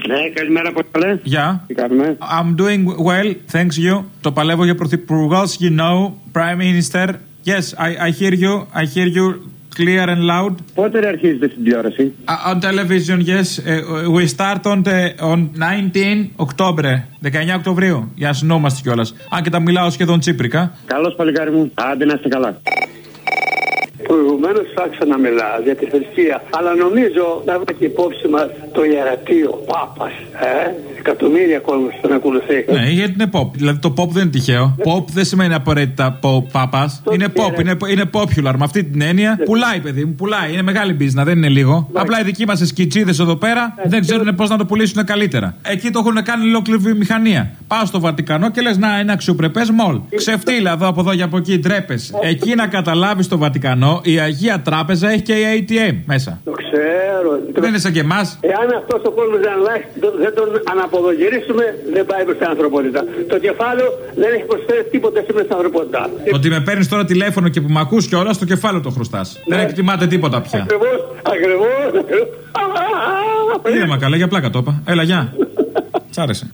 Ναι, καλημέρα, πώς καλέ. Γεια. Τι κάνουμε? I'm doing well, thanks you. Το παλεύω για πρωθυπουργός, you know, Prime Minister. Yes, I hear you clear and loud. Πότε αρχίζετε στην τηλεόραση? On television, yes. We start on 19 October. 19 Οκτωβρίου. Για να συνόμαστε κιόλας. Αν και τα μιλάω σχεδόν τσίπρικα. Καλώς, παλικάρι μου. Άντε να είστε καλά. Προηγουμένως άρχισα να μιλάω για τη θρησκεία, αλλά νομίζω να έχει υπόψη μας το ιερατείο, ο Πάπας. Εκατομμύρια κόσμος τον ακολουθεί. Ναι, γιατί είναι pop. Δηλαδή το pop δεν είναι τυχαίο. Pop δεν σημαίνει απαραίτητα Πάπας. Είναι pop, είναι popular. Με αυτή την έννοια πουλάει, παιδί μου, πουλάει. Είναι μεγάλη business, δεν είναι λίγο. Απλά οι δικοί μας σκιτσίδες εδώ πέρα δεν ξέρουν πώς να το πουλήσουν καλύτερα. Εκεί το έχουν κάνει ολόκληρη βιομηχανία. Πάω στο Βατικανό και λες να είναι αξιοπρεπές μολ. Ξεφτύλα εδώ για από εκεί, ντρέπεσαι. Εκεί να καταλάβεις το Βατικανό, η Αγία Τράπεζα έχει και η ATM μέσα. Το ξέρω. Δεν είναι σαν και εμάς. Εάν αυτός ο κόσμος δεν τον αναποδογυρίσουμε, δεν πάει προς την ανθρωπότητα. Το κεφάλαιο δεν έχει προσφέρει τίποτα σήμερα στην ανθρωπότητα. Ότι με παίρνεις τώρα τηλέφωνο και που μ' ακούς κιόλας, στο κεφάλαιο το χρωστάς. Ναι. Δεν εκτιμάται τίποτα πια. Ακριβώς. Είδε καλά, για πλάκα το είπα. Έλα, γεια. Σ' άρεσε.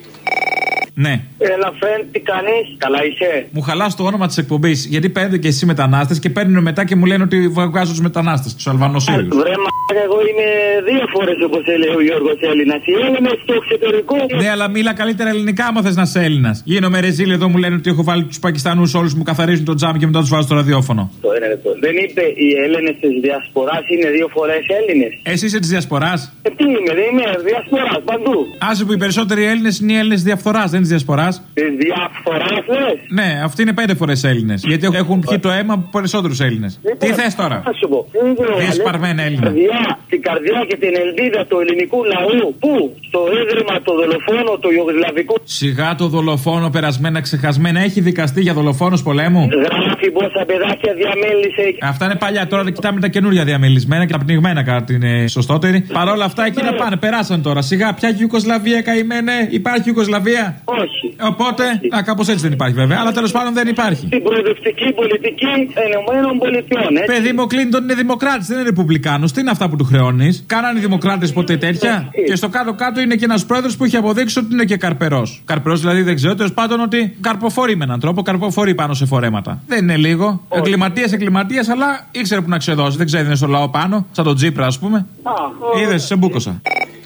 Ναι. Έλα, Φεν, τι κάνεις? Καλά είσαι? Μου χαλάς το όνομα της εκπομπής. Γιατί παίρνετε και εσύ μετανάστες και παίρνουν μετά και μου λένε ότι βγάζω τους μετανάστες, τους Αλβανοσύριους. Βρε εγώ είμαι δύο φορές, όπως έλεγε ο Γιώργος, Έλληνας. Οι Έλληνες στο εξωτερικό. Ναι, αλλά μίλα καλύτερα ελληνικά άμα θες να είσαι Έλληνας. Γίνομαι ρεζίλ εδώ, μου λένε ότι έχω βάλει τους Πακιστανούς όλους που μου καθαρίζουν το τζάμι και μετά τους βάζω στο ραδιόφωνο. Δεν είπε οι Έλληνες της Διασποράς είναι δύο φορές Έλληνες? Εσύ είσαι της Διασποράς? Τι είμαι, δεν είμαι Διασποράς παντού. Άσε που οι περισσότεροι Έλληνες είναι οι Έλληνες διαφθοράς, δεν είναι της Διασποράς. Της Διαφθοράς, λες? Ναι, αυτοί είναι 5 φορές Έλληνες. Γιατί έχουν πιει το αίμα από περισσότερους Έλληνες. Τι θες τώρα? Διασπαρμένα Έλληνα. Την καρδιά και την ελπίδα του ελληνικού λαού. Πού? Στο ίδρυμα το δολοφόνο του Ιουγκοσλαβικού. Σιγά το δολοφόνο, περασμένα, ξεχασμένα. Έχει δικαστεί για δολοφόνος πολέμου. Γράφει πόσα παιδάκια διαμέλυσε. Αυτά είναι παλιά. Τώρα κοιτάμε τα καινούρια διαμελισμένα και τα πνιγμένα κατά την σωστότερη. Παρ' όλα αυτά εκεί να πάνε. Περάσαν τώρα. Σιγά, πια Ιουγκοσλαβία καημένε. Υπάρχει Ιουγκοσλαβία? Όχι. Οπότε, κάπως έτσι δεν υπάρχει βέβαια. Αλλά τέλος πάντων δεν υπάρχει. Την προοδευτική πολιτική Ηνωμένων Πολιτειών. Παιδί μου, ο Κλίντον είναι δημοκράτης, δεν είναι ρεπουμπλικάνος. Τι είναι αυτά που του χρεώνεις? Κάνανε οι δημοκράτες ποτέ τέτοια? Και στο κάτω-κάτω είναι και ένας πρόεδρος που έχει αποδείξει ότι είναι και καρπερός. Καρπερός δηλαδή δεν ξέρω, τέλος πάντων ότι καρποφορεί με έναν τρόπο, καρποφορεί πάνω σε φορέματα. Δεν είναι λίγο. Εγκληματίας, αλλά ήξερε που να ξεδώσει. Δεν ξέρει, είναι στο λαό πάνω, σαν τον Τζίπρα, ας πούμε. Είδες, σε μπούκοσα.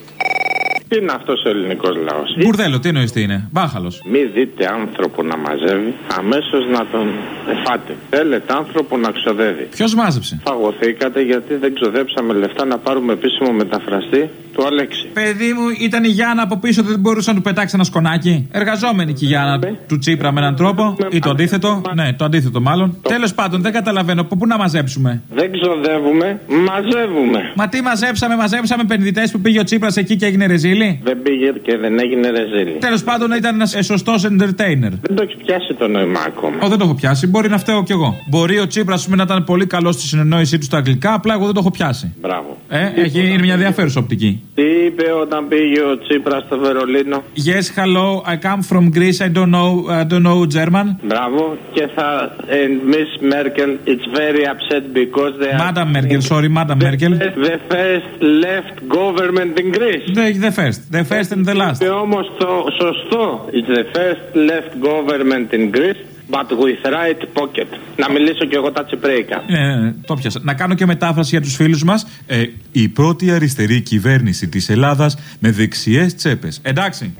Τι είναι αυτός ο ελληνικός λαός? Μπουρδέλο, τι εννοείς τι είναι? Μπάχαλος. Μη δείτε άνθρωπο να μαζεύει, αμέσως να τον φάτε. Θέλετε άνθρωπο να ξοδεύει. Ποιος μάζεψε? Φαγωθήκατε γιατί δεν ξοδέψαμε λεφτά να πάρουμε επίσημο μεταφραστή του Αλέξη. Παιδί μου, ήταν η Γιάννα από πίσω, δεν μπορούσε να του πετάξει ένα σκονάκι. Εργαζόμενη και η Γιάννα του Τσίπρα με έναν τρόπο. Ή το αντίθετο. Ναι, το αντίθετο μάλλον. Τέλος πάντων, δεν καταλαβαίνω πού να μαζέψουμε. Δεν ξοδεύουμε, μαζεύουμε. Μα τι μαζέψαμε επενδυτές που πήγε ο Τσίπρας εκεί και έγινε ρεζίλ. Δεν πήγε και δεν έγινε ρεζίλι. Τέλος πάντων ήταν ένας σωστός entertainer. Δεν το έχει πιάσει το νόημα ακόμα. Δεν το έχω πιάσει. Μπορεί να φταίω κι εγώ. Μπορεί ο Τσίπρας να ήταν πολύ καλός στη συνεννόησή του στα αγγλικά, απλά εγώ δεν το έχω πιάσει. Μπράβο. Είναι μια ενδιαφέρουσα οπτική. Τι είπε όταν πήγε ο Τσίπρας στο Βερολίνο? Yes, hello, I come from Greece, I don't know German. Μπράβο. Και θα Miss Merkel, it's very upset because they are... Madam Merkel, sorry, Madam Merkel. The first left government in Greece. The first and the last. Όμως το σωστό. It's the first left government in Greece, but with right pocket. Να μιλήσω κι εγώ τα τσιπρέικα. Το πιάσα. Να κάνω και μετάφραση για τους φίλους μας. Η πρώτη αριστερή κυβέρνηση της Ελλάδας με δεξιές τσέπες. Εντάξει.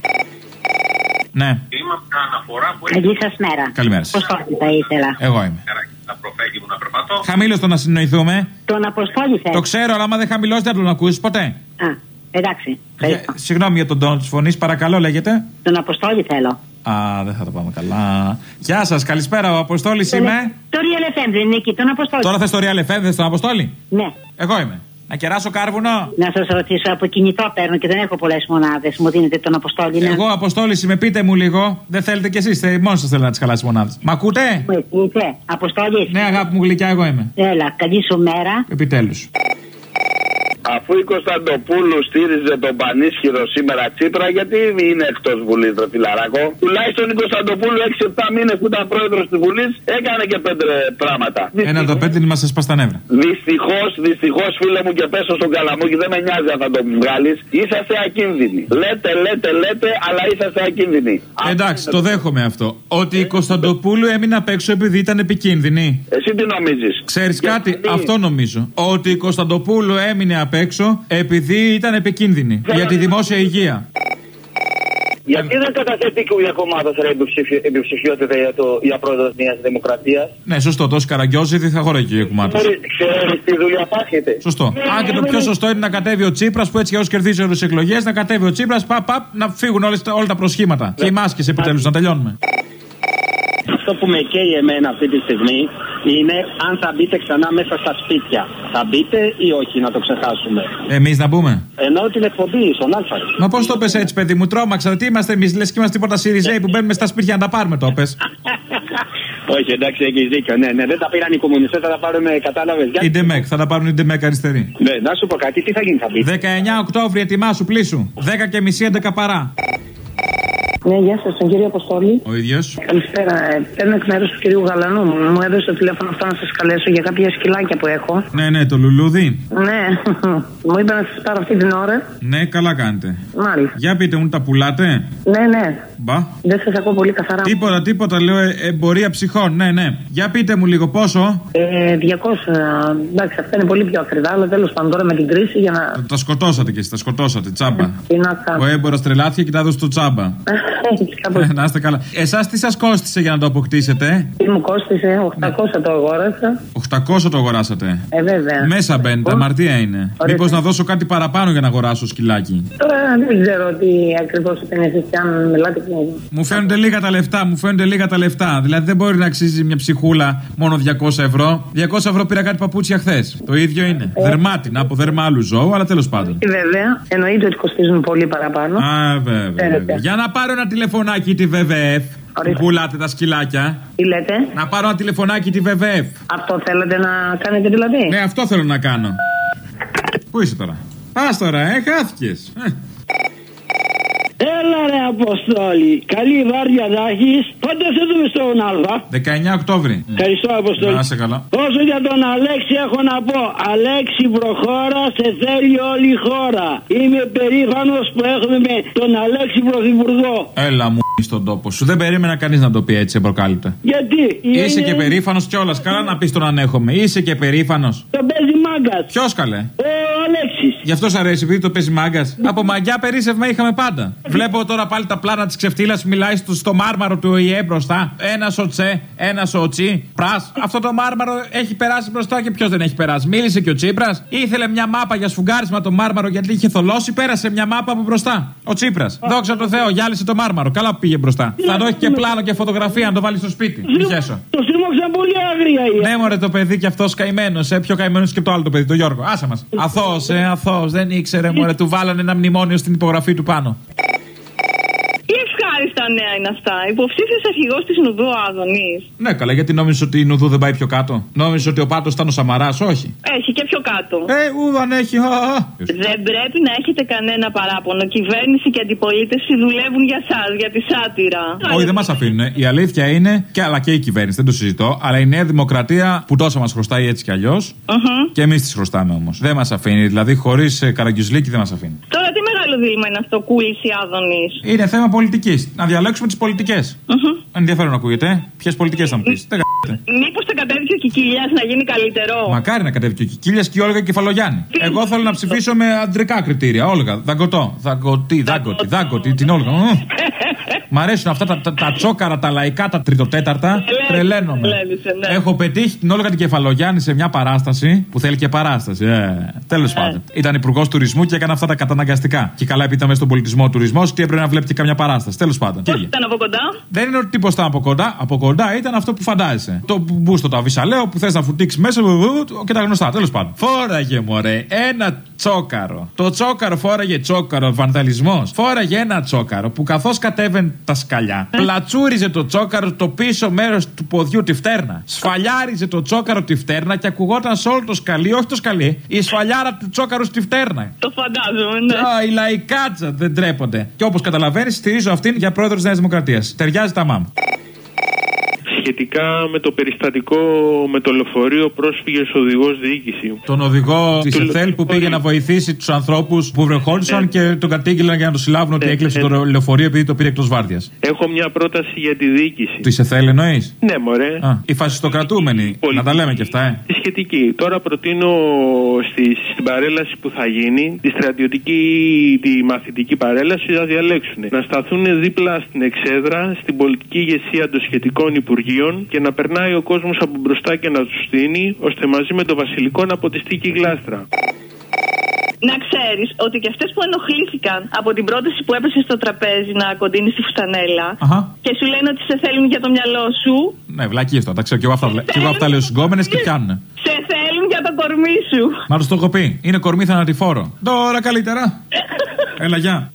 Ναι. Καλή σας μέρα. Καλημέρα σας. Αποστόλη θα ήθελα. Εγώ είμαι. Χαμήλως το να συνοηθούμε. Τον Αποστόλη θέλω. Το ξέρω, αλλά άμα δεν χαμηλώσει δεν θα τον ακούσεις ποτέ. Εντάξει. Συγγνώμη για τον τόνο της φωνής, παρακαλώ, λέγεται. Τον Αποστόλη θέλω. Δεν θα το πάμε καλά. Γεια σας, καλησπέρα, ο Αποστόλης είμαι. Το Real FM δεν είναι εκεί, τον Αποστόλη. Τώρα θες το Real FM, θες τον Αποστόλη? Ναι. Εγώ είμαι. Να κεράσω κάρβουνο. Να σας ρωτήσω, από κινητό παίρνω και δεν έχω πολλές μονάδες. Μου δίνετε τον Αποστόλη? Εγώ Αποστόλης είμαι, πείτε μου λίγο. Δεν θέλετε κι εσείς, μόνος σας θέλετε να τις χαλάσει μονάδες. Μ' ακούτε? Ακούτε, Αποστόλης. Ναι, αγάπη μου γλυκιά, εγώ είμαι. Έλα, καλή σου μέρα. Επιτέλους. αφού η Κωνσταντοπούλου στήριζε τον πανίσχυρο σήμερα Τσίπρα, γιατί είναι εκτός Βουλής, ρε φιλαράκο? Τουλάχιστον η Κωνσταντοπούλου 6-7 μήνες που ήταν πρόεδρος της Βουλής έκανε και 5 πράγματα. Ένα από τα 5 μας έσπασε τα νεύρα. Δυστυχώς, φίλε μου, και πέσω στον Καλαμούκι, δεν με νοιάζει αν θα το βγάλεις. Είσαστε ακίνδυνοι. Λέτε, αλλά είσαστε ακίνδυνοι. Εντάξει, το δέχομαι αυτό. Ότι η Κωνσταντοπούλου έμεινε απ' έξω επειδή ήταν επικίνδυνη. Εσύ τι νομίζεις? Ξέρεις κάτι, αυτό νομίζω. Ότι η Κωνσταντοπούλου έμεινε απ' έξω επειδή ήταν επικίνδυνη για τη δημόσια υγεία. Γιατί δεν καταθέτει η κομμάτα υποψηφιότητα για πρόεδρο της Νέας Δημοκρατίας? Ναι, σωστό. Τόσο Καραγκιόζηδη θα χωράει και η κομμάτα. Ξέρεις τι δουλειά πάχεται. Σωστό. Αν και το πιο σωστό είναι να κατέβει ο Τσίπρας, που έτσι και όσοι κερδίζει όλες τις εκλογές, να κατέβει ο Τσίπρας, να φύγουν όλα τα προσχήματα. Και οι μάσκες επιτέλους, να τελειώνουμε. Αυτό που με καίει εμένα αυτή τη στιγμή είναι αν θα μπείτε ξανά μέσα στα σπίτια. Θα μπείτε ή όχι, να το ξεχάσουμε? Εμείς να μπούμε? Εννοώ την εκπομπή στον Α. Μα πώς το πες έτσι, παιδί μου, τρόμαξα. Τι είμαστε εμείς, λες και είμαστε τίποτα Σιριζέοι που μπαίνουμε στα σπίτια να τα πάρουμε, το πες. Όχι, εντάξει, έχεις δίκιο. Ναι, δεν τα πήραν οι κομμουνιστές, θα τα πάρουμε, κατάλαβες? Η Ντεμεκ, θα τα πάρουν οι Ντεμεκ αριστεροί. Ναι, να σου πω κάτι, τι θα γίνει, θα μπει? 19 Οκτώβρη, ετοιμάσου, πλήσου. 10:30, 11 παρά. Ναι, γεια σας, τον κύριο Αποστόλη. Ο ίδιος. Καλησπέρα. Παίρνω εκ μέρους του κυρίου Γαλανού. Μου έδωσε το τηλέφωνο αυτό να σας καλέσω για κάποια σκυλάκια που έχω. Ναι, το λουλούδι. Ναι, μου είπε να σας πάρω αυτή την ώρα. Ναι, καλά κάνετε. Μάλιστα. Για πείτε μου, τα πουλάτε? Ναι. Μπα. Δεν σας ακούω πολύ καθαρά. Τίποτα, λέω εμπορία ψυχών. Ναι. Για πείτε μου λίγο πόσο. 200. Εντάξει, αυτά είναι πολύ πιο ακριβά, αλλά τέλος πάντων τώρα με την κρίση για να. Τα σκοτώσατε κι εσείς, τα σκοτώσατε, τσάμπα. Τι να κάνω. Ο έμπορας τρελάθηκε και τα έδωσε στο τσάμπα. Να είστε καλά. Εσάς τι σας κόστισε για να το αποκτήσετε? Τι μου κόστισε? 800 το αγόρασα. 800 το αγοράσατε? Βέβαια. Μέσα μπαίνετε, αμαρτία είναι. Μήπως να δώσω κάτι παραπάνω για να αγοράσω σκυλάκι? Τώρα δεν ξέρω τι ακριβώς είναι εσείς, αν μιλάτε. Μου φαίνονται λίγα τα λεφτά. Δηλαδή δεν μπορεί να αξίζει μια ψυχούλα μόνο 200 ευρώ. 200 ευρώ πήρα κάτι παπούτσια χθες. Το ίδιο είναι. Δερμάτινα από δέρμα άλλου ζώου, αλλά τέλος πάντων. Βέβαια, εννοείται ότι κοστίζουν πολύ παραπάνω. Α, βέβαια. Για να πάρω ένα τηλεφωνάκι τη WWF. Που πουλάτε τα σκυλάκια. Τι λέτε? Να πάρω ένα τηλεφωνάκι τη WWF. Αυτό θέλετε να κάνετε δηλαδή? Ναι, αυτό θέλω να κάνω. Πού είσαι τώρα? Πας τώρα, χάθηκες. Έλα ρε Αποστόλη, καλή βάρδια να έχεις. Πότε θα δούμε στον Αλβα? 19 Οκτώβρη. Ευχαριστώ Αποστόλη. Να είσαι καλά. Όσο για τον Αλέξη έχω να πω, Αλέξη προχώρα, σε θέλει όλη η χώρα. Είμαι περήφανος που έχουμε με τον Αλέξη πρωθυπουργό. Έλα μου στον τόπο σου. Δεν περίμενα κανείς να το πει έτσι εμπροκάλυπτα. Γιατί? Είσαι και περήφανος κιόλας. Καλά να πεις τον ανέχομαι. Είσαι και περήφανος. Τον παίζει μάγκας. Ποιος καλέ? Ο Αλέξης. Γι' αυτό σ' αρέσει, επειδή το παίζει μάγκας. Από μαγιά περίσσευμα είχαμε πάντα. Βλέπω τώρα πάλι τα πλάνα της ξεφτύλας, μιλάει στο μάρμαρο του ΟΗΕ μπροστά. Ένας ο Τσε, ένας ο Τσι, πρας. Αυτό το μάρμαρο έχει περάσει μπροστά και ποιος δεν έχει περάσει? Μίλησε και ο Τσίπρας. Ήθελε μια μάπα για σφουγγάρισμα το μάρμαρο γιατί είχε θολώσει. Πέρασε μια μάπα από μπροστά. Ο Τσίπρας. Δόξα τω Θεώ, γυάλισε το μάρμαρο. Καλά που πήγε μπροστά. Θα το έχει και πλάνο και φωτογραφία να το βάλει στο σπίτι. Μη χέσω. Το στρίμωξαν πολύ αγρία. Ναι, μωρέ το παιδί και αυτός καημένος. Πιο καημένος και το άλλο το παιδί, το Γιώργο. Άσε μας. Αθώος, δεν ήξερε, μωρέ. Του βάλανε ένα μνημόνιο στην υπογραφή του πάνω. Τα νέα είναι αυτά. Υποψήφιος αρχηγός της Νουδού ο Άδωνης. Ναι, καλά, γιατί νόμιζες ότι η Νουδού δεν πάει πιο κάτω? Νόμιζες ότι ο Πάτος ήταν ο Σαμαράς? Όχι. Έχει και πιο κάτω. Ουδαν έχει. Δεν πρέπει να έχετε κανένα παράπονο. Κυβέρνηση και αντιπολίτευση δουλεύουν για σας, για τη σάτυρα. Όχι, δεν μας αφήνουν. Η αλήθεια είναι, αλλά και η κυβέρνηση, δεν το συζητώ, αλλά η Νέα Δημοκρατία που τόσα μας χρωστάει έτσι κι αλλιώς. Και εμείς τις χρωστάμε όμως. Δεν μας αφήνει. Δηλαδή, χωρίς Καραγκιουζλίκη δεν μας αφήνει. Τώρα τι μεγάλο δίλημα είναι αυτό, Κούλης ή Άδωνης? Είναι θέμα πολιτικής. Να διαλέξουμε τις πολιτικές. Ενδιαφέρον ακούγεται. Ποιες πολιτικές θα μου πεις? Μήπως θα κατέβει και ο Κικίλιας να γίνει καλύτερο? Μακάρι να κατέβει και ο Κικίλιας και η Όλγα Κεφαλογιάννη. Εγώ θέλω να ψηφίσω με αντρικά κριτήρια. Όλγα, Δαγκωτό. Δάγκωτη, την Όλγα. Μ' αρέσουν αυτά τα τσόκαρα, τα λαϊκά, τα τριτοτέταρτα. Τρελαίνομαι. Ναι. Έχω πετύχει την Όλγα την Κεφαλογιάννη σε μια παράσταση που θέλει και παράσταση. Τέλος πάντων. Ήταν υπουργός τουρισμού και έκανε αυτά τα καταναγκαστικά. Και καλά, επειδή ήταν μέσα στον πολιτισμό τουρισμό και έπρεπε να βλέπει και καμιά παράσταση. Τέλος πάντων. Πώς ήταν από κοντά? Δεν είναι ότι τίποτα ήταν από κοντά. Από κοντά ήταν αυτό που φαντάζεσαι. Το μπούστο, το αβυσαλαίο που θες να φουτίξει μέσα και τα γνωστά. Τέλος πάντων. Φόραγε μωρέ ένα τσόκαρο. Το τσόκαρο φόραγε τσόκαρο, βανδαλισμός. Φόραγε ένα τσόκαρο που καθώς κατέβαινε τα σκαλιά, πλατσούριζε το τσόκαρο το πίσω μέρος του ποδιού τη φτέρνα. Σφαλιάριζε το τσόκαρο τη φτέρνα και ακουγόταν σε όλο το σκαλί, όχι το σκαλί, η σφαλιάρα του τσόκαρου στη φτέρνα. Το φαντάζομαι, ναι. Οι λαϊκάτσα δεν τρέπονται. Και όπως καταλαβαίνεις, στηρίζω αυτήν για πρόεδρο της Νέας Δημοκρατίας. Ταιριάζει τα μάμ. Σχετικά με το περιστατικό με το λεωφορείο πρόσφυγες οδηγός διοίκηση. Τον οδηγό της ΕΘΕΛ που πήγε να βοηθήσει τους ανθρώπους που βρεχόντουσαν και τον κατήγγειλαν για να το συλλάβουν ότι έκλεψε το λεωφορείο επειδή το πήρε εκτός βάρδιας. Έχω μια πρόταση για τη διοίκηση. Της ΕΘΕΛ εννοείς? Ναι, μωρέ. Οι φασιστοκρατούμενοι. Να τα λέμε και αυτά, Σχετική. Τώρα προτείνω στην παρέλαση που θα γίνει, τη στρατιωτική, τη μαθητική παρέλαση, να διαλέξουν. Να σταθούν δίπλα στην εξέδρα, στην πολιτική ηγεσία των σχετικών υπουργείων και να περνάει ο κόσμος από μπροστά και να τους στείνει, ώστε μαζί με το βασιλικό να ποτιστεί και η γλάστρα. Να ξέρεις ότι και αυτές που ενοχλήθηκαν από την πρόταση που έπεσε στο τραπέζι να κοντίνεις τη φουστανέλα και σου λένε ότι σε θέλουν για το μυαλό σου. Ναι, βλακίες τώρα, τα ξέρω και εγώ αυτά λέω στις γκόμενες και πιάνουνε. Σε θέλουν για το κορμί σου. Μα τους το έχω πει, είναι κορμί θανατηφόρο. Τώρα καλύτερα. Έλα, γεια.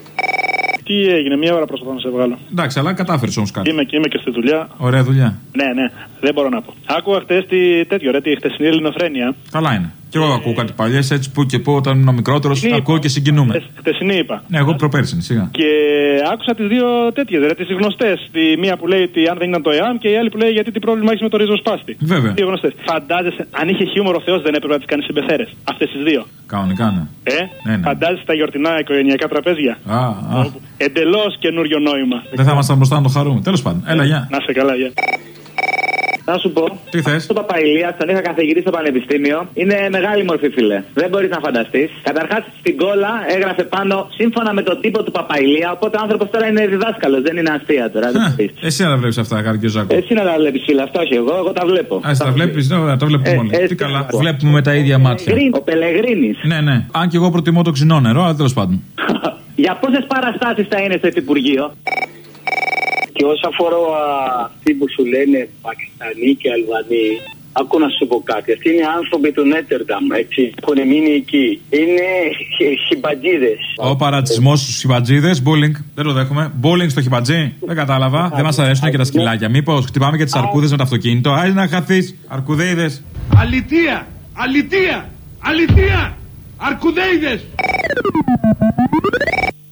Τι έγινε, μία ώρα προσπαθώ να σε βγάλω. Εντάξει, αλλά κατάφερες όμως κάτι. Είμαι και στη δουλειά. Ωραία δουλειά. Ναι, δεν μπορώ να πω. Άκουγα χτες τη χτεσινή ελληνοφρένεια. Καλά είναι. Και εγώ ακούω κάτι παλιές έτσι που και που όταν ήμουν μικρότερος ακούω και συγκινούμε. Χτεσινή είπα. Ναι, εγώ προπέρσι, σιγά. Και άκουσα τις δύο τέτοιες, τις γνωστές. Τη μία που λέει ότι αν δεν ήταν το ΕΑΜ και η άλλη που λέει γιατί τι πρόβλημα έχει με το ριζοσπάστη. Βέβαια. Δύο γνωστές. Φαντάζεσαι, αν είχε χιούμορ ο Θεός δεν έπρεπε να τις κάνει συμπεθέρες. Αυτές τις δύο. Κανονικά, ναι. Φαντάζεσαι τα γιορτινά οικογενειακά τραπέζια. Εντελώς καινούριο νόημα. Δεν θα ήμασταν μπροστά να το χαρούμε. Τέλος πάντων. Έλα, γεια. Να σε καλά, γεια. Να σου πω. Τι θες? Το Παπαηλία, τον είχα καθηγητή στο πανεπιστήμιο. Είναι μεγάλη μορφή, φίλε. Δεν μπορείς να φανταστείς. Καταρχάς στην κόλλα έγραφε πάνω σύμφωνα με τον τύπο του Παπαηλία. Οπότε ο άνθρωπος τώρα είναι διδάσκαλος, δεν είναι αστεία τώρα. Εσύ να τα βλέπεις αυτά, Καρκιόζακο. Εσύ να τα βλέπεις, φίλε. Αυτό όχι εγώ τα βλέπω. Εσύ τα βλέπεις, ναι, τα βλέπουμε όλοι. Τι καλά. Βλέπουμε με τα ίδια μάτια. Ο Πελεγρίνης. Ναι. Αν και εγώ προτιμώ το ξινό νερό, αλλά τέλος πάντων. Για πόσες παραστάσεις θα είναι στο Υπουργείο? Και όσον αφορά αυτοί που σου λένε Πακιστανοί και Αλβανοί, άκου να σου πω κάτι. Αυτοί είναι άνθρωποι του Νέτερνταμ, έτσι. Έχουν μείνει εκεί. Είναι χιμπατζίδες. Ο παρατσισμός στους χιμπατζίδες, bullying. Δεν το δέχομαι. Bullying στο χιμπατζί. Δεν κατάλαβα. Δεν μας αρέσουν και τα σκυλάκια. Μήπως χτυπάμε και τις αρκούδες με το αυτοκίνητο. Άι να χαθείς. Αρκουδέιδες. Αλητεία! Αλητεία! Αλητεία! Αρκουδέιδες!